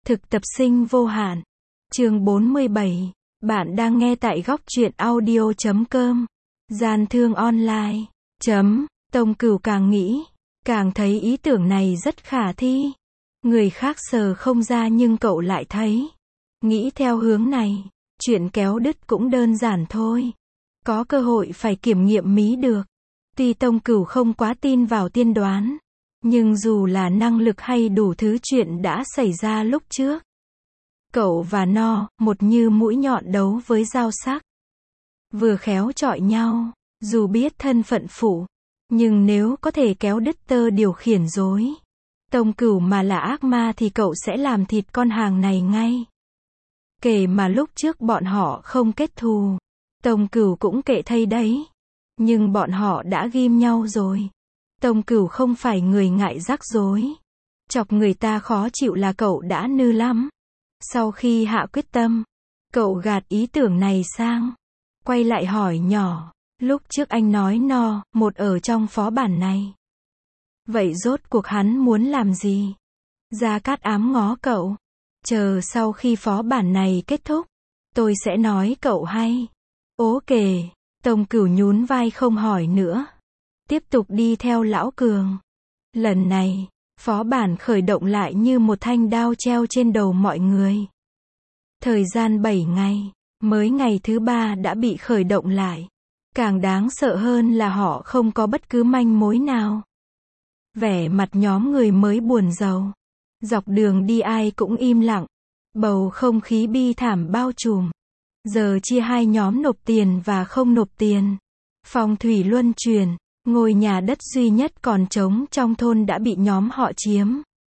Thực tập sinh vô hạn. Chương 47. Bạn đang nghe tại góc truyện audio.com. Gian thương online. Tông Cửu càng nghĩ, càng thấy ý tưởng này rất khả thi. Người khác sờ không ra nhưng cậu lại thấy. Nghĩ theo hướng này, chuyện kéo đứt cũng đơn giản thôi. Có cơ hội phải kiểm nghiệm mí được. Tuy Tông Cửu không quá tin vào tiên đoán, nhưng dù là năng lực hay đủ thứ chuyện đã xảy ra lúc trước, cậu và nó, một như mũi nhọn đấu với dao sắc. Vừa khéo chọi nhau, dù biết thân phận phụ, nhưng nếu có thể kéo đứt tơ điều khiển rối Tông Cửu mà là ác ma thì cậu sẽ làm thịt con hàng này ngay. Kể mà lúc trước bọn họ không kết thù, Tông Cửu cũng kệ thay đấy. Nhưng bọn họ đã ghim nhau rồi. Tông Cửu không phải người ngại rắc rối. Chọc người ta khó chịu là cậu đã nư lắm. Sau khi hạ quyết tâm, cậu gạt ý tưởng này sang. Quay lại hỏi nhỏ, lúc trước anh nói no, một ở trong phó bản này. Vậy rốt cuộc hắn muốn làm gì? Gia Cát ám ngó cậu. Chờ sau khi phó bản này kết thúc, tôi sẽ nói cậu hay. Ố kề. Tông Cửu nhún vai không hỏi nữa. Tiếp tục đi theo Lão Cường. Lần này, phó bản khởi động lại như một thanh đao treo trên đầu mọi người. Thời gian 7 ngày, mới ngày thứ 3 đã bị khởi động lại. Càng đáng sợ hơn là họ không có bất cứ manh mối nào. Vẻ mặt nhóm người mới buồn rầu. Dọc đường đi ai cũng im lặng. Bầu không khí bi thảm bao trùm. Giờ chia hai nhóm nộp tiền và không nộp tiền. Phong thủy luân chuyển, ngôi nhà đất duy nhất còn trống trong thôn đã bị nhóm họ chiếm.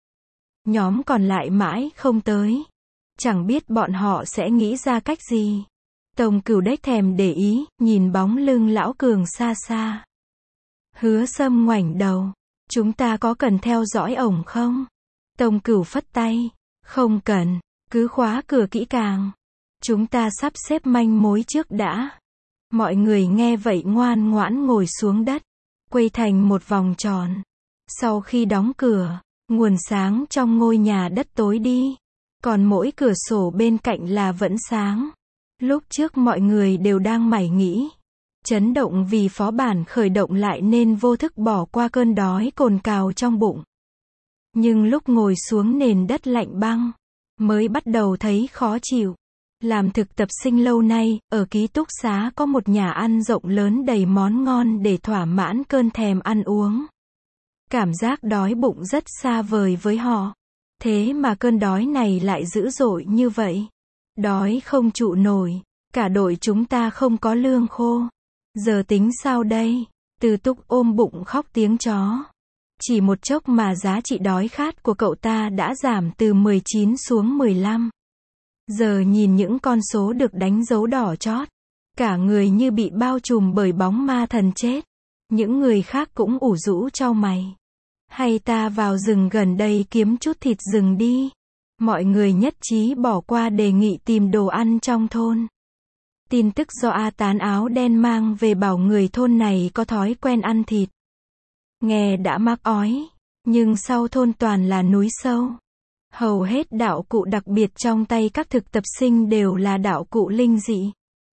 Nhóm còn lại mãi không tới. Chẳng biết bọn họ sẽ nghĩ ra cách gì. Tông Cửu đếch thèm để ý, nhìn bóng lưng Lão Cường xa xa. Hứa Sâm ngoảnh đầu. Chúng ta có cần theo dõi ổng không? Tông Cửu phất tay. Không cần, cứ khóa cửa kỹ càng. Chúng ta sắp xếp manh mối trước đã. Mọi người nghe vậy ngoan ngoãn ngồi xuống đất, quây thành một vòng tròn. Sau khi đóng cửa, nguồn sáng trong ngôi nhà đất tối đi. Còn mỗi cửa sổ bên cạnh là vẫn sáng. Lúc trước mọi người đều đang mải nghĩ. Chấn động vì phó bản khởi động lại nên vô thức bỏ qua cơn đói cồn cào trong bụng. Nhưng lúc ngồi xuống nền đất lạnh băng, mới bắt đầu thấy khó chịu. Làm thực tập sinh lâu nay, ở ký túc xá có một nhà ăn rộng lớn đầy món ngon để thỏa mãn cơn thèm ăn uống. Cảm giác đói bụng rất xa vời với họ. Thế mà cơn đói này lại dữ dội như vậy. Đói không trụ nổi, cả đội chúng ta không có lương khô. Giờ tính sao đây? Từ Túc ôm bụng khóc tiếng chó. Chỉ một chốc mà giá trị đói khát của cậu ta đã giảm từ 19 xuống 15. Giờ nhìn những con số được đánh dấu đỏ chót, cả người như bị bao trùm bởi bóng ma thần chết. Những người khác cũng ủ rũ chau mày. Hay ta vào rừng gần đây kiếm chút thịt rừng đi. Mọi người nhất trí bỏ qua đề nghị tìm đồ ăn trong thôn. Tin tức do A Tán áo đen mang về bảo người thôn này có thói quen ăn thịt. Nghe đã mắc ói, nhưng sau thôn toàn là núi sâu. Hầu hết đạo cụ đặc biệt trong tay các thực tập sinh đều là đạo cụ linh dị.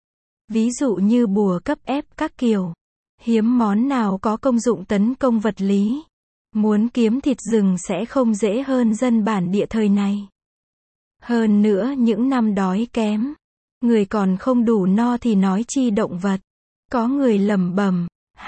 Ví dụ như bùa cấp ép các kiểu. Hiếm món nào có công dụng tấn công vật lý. Muốn kiếm thịt rừng sẽ không dễ hơn dân bản địa thời này. Hơn nữa những năm đói kém, người còn không đủ no thì nói chi động vật. Có người lẩm bẩm,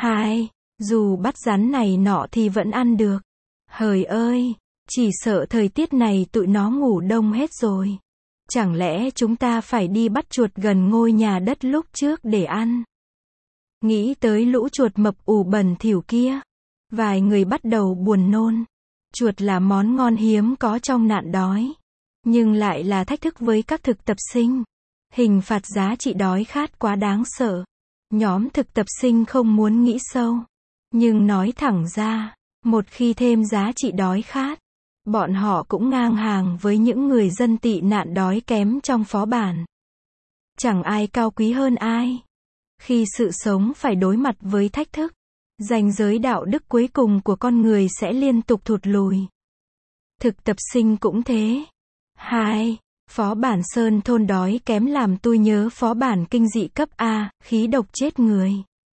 dù bắt rắn này nọ thì vẫn ăn được. Hời ơi! Chỉ sợ thời tiết này tụi nó ngủ đông hết rồi. Chẳng lẽ chúng ta phải đi bắt chuột gần ngôi nhà đất lúc trước để ăn? Nghĩ tới lũ chuột mập ù bẩn thỉu kia, vài người bắt đầu buồn nôn. Chuột là món ngon hiếm có trong nạn đói, nhưng lại là thách thức với các thực tập sinh. Hình phạt giá trị đói khát quá đáng sợ. Nhóm thực tập sinh không muốn nghĩ sâu, nhưng nói thẳng ra, một khi thêm giá trị đói khát, bọn họ cũng ngang hàng với những người dân tị nạn đói kém trong phó bản. Chẳng ai cao quý hơn ai. Khi sự sống phải đối mặt với thách thức, ranh giới đạo đức cuối cùng của con người sẽ liên tục thụt lùi. Thực tập sinh cũng thế. 2. Phó bản sơn thôn đói kém làm tôi nhớ phó bản kinh dị cấp A, khí độc chết người.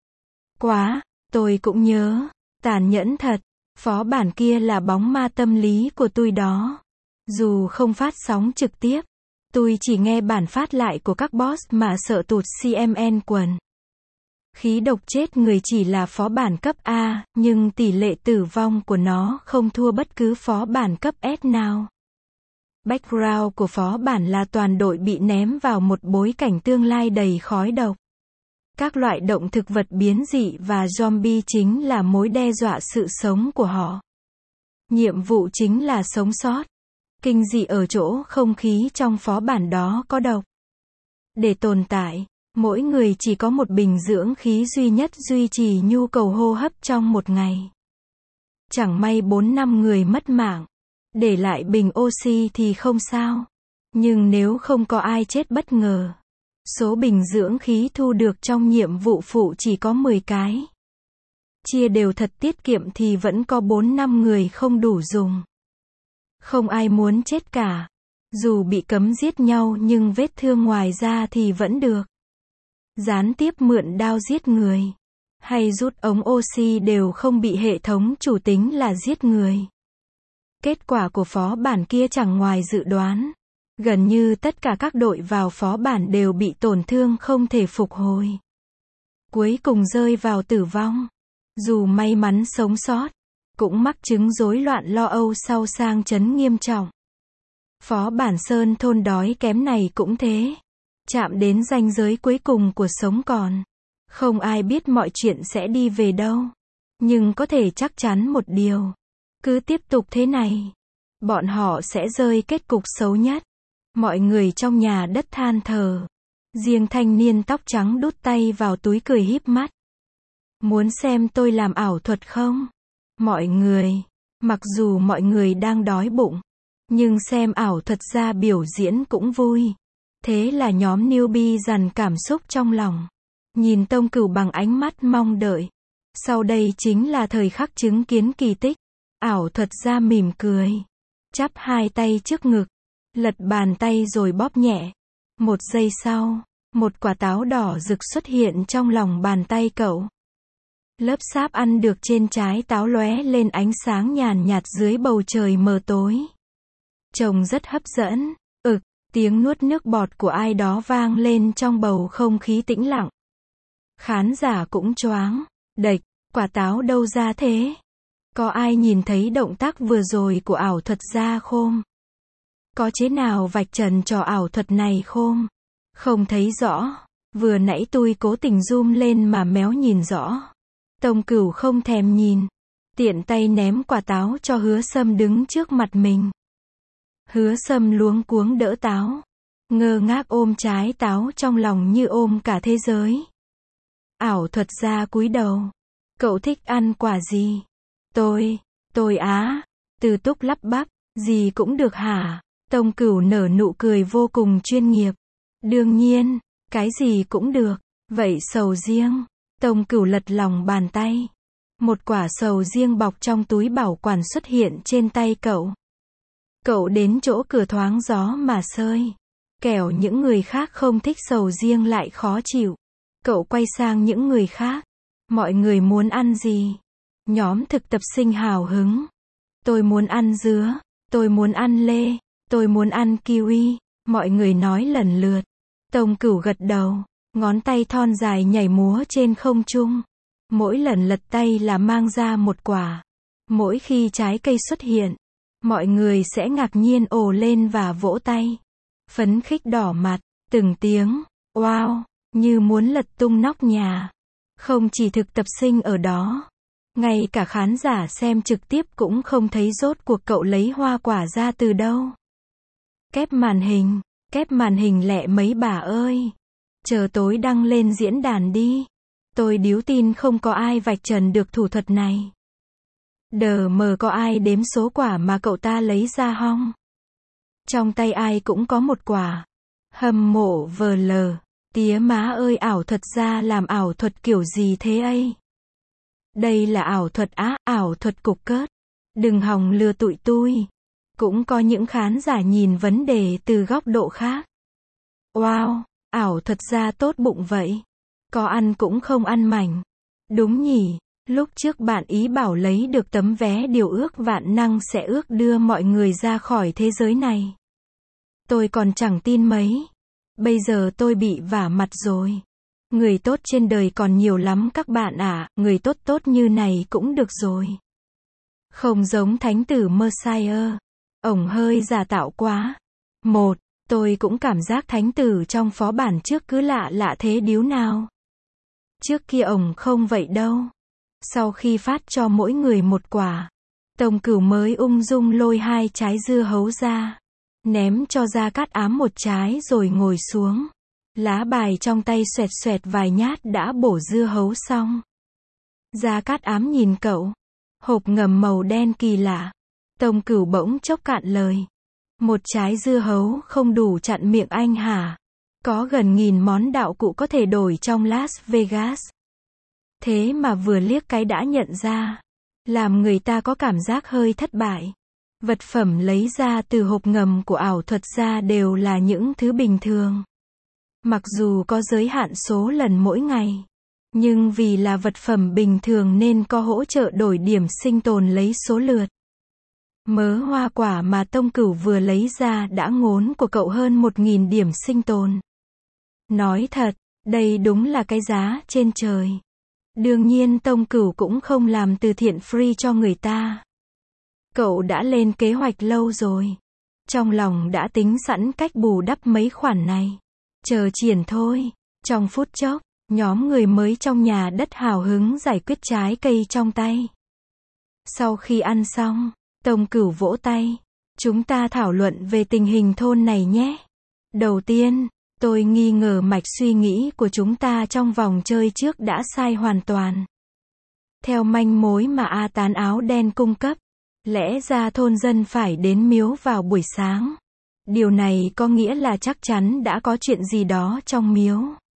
Quá, tôi cũng nhớ. Tàn nhẫn thật. Phó bản kia là bóng ma tâm lý của tôi đó. Dù không phát sóng trực tiếp, tôi chỉ nghe bản phát lại của các boss mà sợ tụt CMN quần. Khí độc chết người chỉ là phó bản cấp A, nhưng tỷ lệ tử vong của nó không thua bất cứ phó bản cấp S nào. Background của phó bản là toàn đội bị ném vào một bối cảnh tương lai đầy khói độc. Các loại động thực vật biến dị và zombie chính là mối đe dọa sự sống của họ. Nhiệm vụ chính là sống sót. Kinh dị ở chỗ không khí trong phó bản đó có độc. Để tồn tại, mỗi người chỉ có một bình dưỡng khí duy nhất duy trì nhu cầu hô hấp trong một ngày. Chẳng may 4-5 người mất mạng. Để lại bình oxy thì không sao. Nhưng nếu không có ai chết bất ngờ, số bình dưỡng khí thu được trong nhiệm vụ phụ chỉ có 10 cái. Chia đều thật tiết kiệm thì vẫn có 4-5 người không đủ dùng. Không ai muốn chết cả. Dù bị cấm giết nhau nhưng vết thương ngoài da thì vẫn được. Gián tiếp mượn đao giết người, hay rút ống oxy đều không bị hệ thống chủ tính là giết người. Kết quả của phó bản kia chẳng ngoài dự đoán. Gần như tất cả các đội vào phó bản đều bị tổn thương không thể phục hồi. Cuối cùng rơi vào tử vong. Dù may mắn sống sót, cũng mắc chứng rối loạn lo âu sau sang chấn nghiêm trọng. Phó bản sơn thôn đói kém này cũng thế. Chạm đến ranh giới cuối cùng của sống còn. Không ai biết mọi chuyện sẽ đi về đâu. Nhưng có thể chắc chắn một điều. Cứ tiếp tục thế này, bọn họ sẽ rơi kết cục xấu nhất. Mọi người trong nhà đất than thở. Riêng thanh niên tóc trắng đút tay vào túi cười híp mắt. Muốn xem tôi làm ảo thuật không? Mọi người, mặc dù mọi người đang đói bụng, nhưng xem ảo thuật ra biểu diễn cũng vui. Thế là nhóm newbie dằn cảm xúc trong lòng. Nhìn Tông Cửu bằng ánh mắt mong đợi. Sau đây chính là thời khắc chứng kiến kỳ tích. Ảo thuật ra mỉm cười. Chắp hai tay trước ngực. Lật bàn tay rồi bóp nhẹ. Một giây sau, một quả táo đỏ rực xuất hiện trong lòng bàn tay cậu. Lớp sáp ăn được trên trái táo lóe lên ánh sáng nhàn nhạt dưới bầu trời mờ tối. Trông rất hấp dẫn. Tiếng nuốt nước bọt của ai đó vang lên trong bầu không khí tĩnh lặng. Khán giả cũng choáng. Đệch, quả táo đâu ra thế? Có ai nhìn thấy động tác vừa rồi của ảo thuật gia không? Có chế nào vạch trần trò ảo thuật này không? Không thấy rõ. Vừa nãy tôi cố tình zoom lên mà méo nhìn rõ. Tông Cửu không thèm nhìn. Tiện tay ném quả táo cho Hứa Sâm đứng trước mặt mình. Hứa Sâm luống cuống đỡ táo. Ngơ ngác ôm trái táo trong lòng như ôm cả thế giới. Ảo thuật gia cúi đầu. Cậu thích ăn quả gì? Tôi á. Từ Túc lắp bắp. Gì cũng được hả? Tông Cửu nở nụ cười vô cùng chuyên nghiệp. Đương nhiên, cái gì cũng được. Vậy sầu riêng. Tông Cửu lật lòng bàn tay. Một quả sầu riêng bọc trong túi bảo quản xuất hiện trên tay cậu. Cậu đến chỗ cửa thoáng gió mà sơi. Kẻo những người khác không thích sầu riêng lại khó chịu. Cậu quay sang những người khác. Mọi người muốn ăn gì? Nhóm thực tập sinh hào hứng. Tôi muốn ăn dứa. Tôi muốn ăn lê. Tôi muốn ăn kiwi. Mọi người nói lần lượt. Tông Cửu gật đầu. Ngón tay thon dài nhảy múa trên không trung. Mỗi lần lật tay là mang ra một quả. Mỗi khi trái cây xuất hiện, mọi người sẽ ngạc nhiên ồ lên và vỗ tay. Phấn khích đỏ mặt, từng tiếng, wow, như muốn lật tung nóc nhà. Không chỉ thực tập sinh ở đó, ngay cả khán giả xem trực tiếp cũng không thấy rốt cuộc cậu lấy hoa quả ra từ đâu. Kép màn hình lẹ mấy bà ơi. Chờ tối đăng lên diễn đàn đi. Tôi điếu tin không có ai vạch trần được thủ thuật này. Đờ mờ có ai đếm số quả mà cậu ta lấy ra hong? Trong tay ai cũng có một quả. Hâm mộ vờ lờ. Tía má ơi, ảo thuật gia làm ảo thuật kiểu gì thế ấy? Đây là ảo thuật á, ảo thuật cục cớt. Đừng hòng lừa tụi tôi. Cũng có những khán giả nhìn vấn đề từ góc độ khác. Wow, ảo thuật gia tốt bụng vậy. Có ăn cũng không ăn mảnh. Đúng nhỉ, lúc trước bạn ý bảo lấy được tấm vé điều ước vạn năng sẽ ước đưa mọi người ra khỏi thế giới này. Tôi còn chẳng tin mấy. Bây giờ tôi bị vả mặt rồi. Người tốt trên đời còn nhiều lắm các bạn ạ, người tốt tốt như này cũng được rồi. Không giống thánh tử Messiah. Ổng hơi giả tạo quá. Tôi cũng cảm giác thánh tử trong phó bản trước cứ lạ lạ thế điếu nào. Trước kia ổng không vậy đâu. Sau khi phát cho mỗi người một quả, Tông Cửu mới ung dung lôi 2 trái dưa hấu ra, ném cho Gia Cát Ám 1 trái rồi ngồi xuống. Lá bài trong tay xoẹt xoẹt vài nhát đã bổ dưa hấu xong. Gia Cát Ám nhìn cậu. Hộp ngầm màu đen kỳ lạ. Tông Cửu bỗng chốc cạn lời. 1 trái dưa hấu không đủ chặn miệng anh hả? Có gần 1000 món đạo cụ có thể đổi trong Las Vegas. Thế mà vừa liếc cái đã nhận ra. Làm người ta có cảm giác hơi thất bại. Vật phẩm lấy ra từ hộp ngầm của ảo thuật gia đều là những thứ bình thường. Mặc dù có giới hạn số lần mỗi ngày. Nhưng vì là vật phẩm bình thường nên có hỗ trợ đổi điểm sinh tồn lấy số lượt. Mớ hoa quả mà Tông Cửu vừa lấy ra đã ngốn của cậu hơn 1000 điểm sinh tồn. Nói thật, đây đúng là cái giá trên trời. Đương nhiên Tông Cửu cũng không làm từ thiện free cho người ta. Cậu đã lên kế hoạch lâu rồi. Trong lòng đã tính sẵn cách bù đắp mấy khoản này. Chờ triển thôi. Trong phút chốc, nhóm người mới trong nhà đất hào hứng giải quyết trái cây trong tay. Sau khi ăn xong, Tông Cửu vỗ tay. Chúng ta thảo luận về tình hình thôn này nhé. Đầu tiên, tôi nghi ngờ mạch suy nghĩ của chúng ta trong vòng chơi trước đã sai hoàn toàn. Theo manh mối mà A Tán áo đen cung cấp, lẽ ra thôn dân phải đến miếu vào buổi sáng. Điều này có nghĩa là chắc chắn đã có chuyện gì đó trong miếu.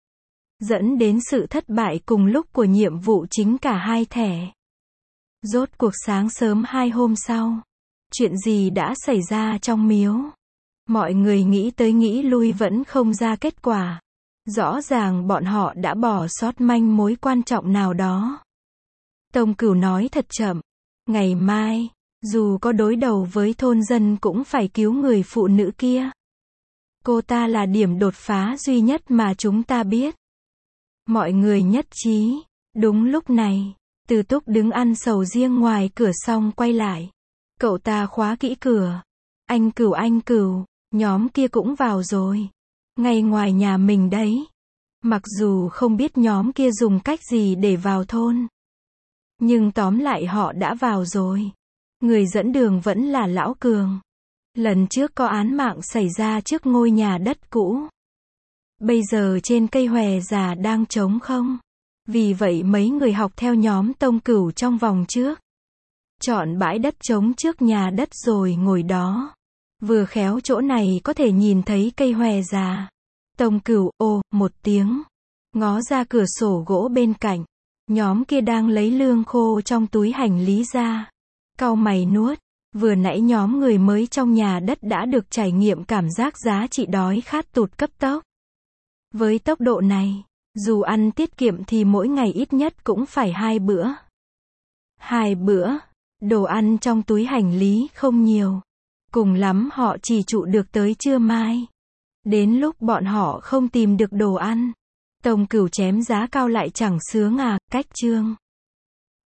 Dẫn đến sự thất bại cùng lúc của nhiệm vụ chính cả 2 thẻ. Rốt cuộc sáng sớm 2 hôm sau. Chuyện gì đã xảy ra trong miếu? Mọi người nghĩ tới nghĩ lui vẫn không ra kết quả. Rõ ràng bọn họ đã bỏ sót manh mối quan trọng nào đó. Tông Cửu nói thật chậm. Ngày mai, dù có đối đầu với thôn dân cũng phải cứu người phụ nữ kia. Cô ta là điểm đột phá duy nhất mà chúng ta biết. Mọi người nhất trí. Đúng lúc này, Từ Túc đứng ăn sầu riêng ngoài cửa xong quay lại. Cậu ta khóa kỹ cửa. Anh Cửu, nhóm kia cũng vào rồi. Ngay ngoài nhà mình đấy. Mặc dù không biết nhóm kia dùng cách gì để vào thôn. Nhưng tóm lại họ đã vào rồi. Người dẫn đường vẫn là Lão Cường. Lần trước có án mạng xảy ra trước ngôi nhà đất cũ. Bây giờ trên cây hòe già đang trống không. Vì vậy mấy người học theo nhóm Tông Cửu trong vòng trước. Chọn bãi đất trống trước nhà đất rồi ngồi đó. Vừa khéo chỗ này có thể nhìn thấy cây hòe già. Tông Cửu, một tiếng. Ngó ra cửa sổ gỗ bên cạnh. Nhóm kia đang lấy lương khô trong túi hành lý ra. Cau mày nuốt. Vừa nãy nhóm người mới trong nhà đất đã được trải nghiệm cảm giác giá trị đói khát tụt cấp tốc. Với tốc độ này, dù ăn tiết kiệm thì mỗi ngày ít nhất cũng phải 2 bữa. 2 bữa, đồ ăn trong túi hành lý không nhiều. Cùng lắm họ chỉ trụ được tới trưa mai. Đến lúc bọn họ không tìm được đồ ăn, Tông Cửu chém giá cao lại chẳng sướng à, cách chương.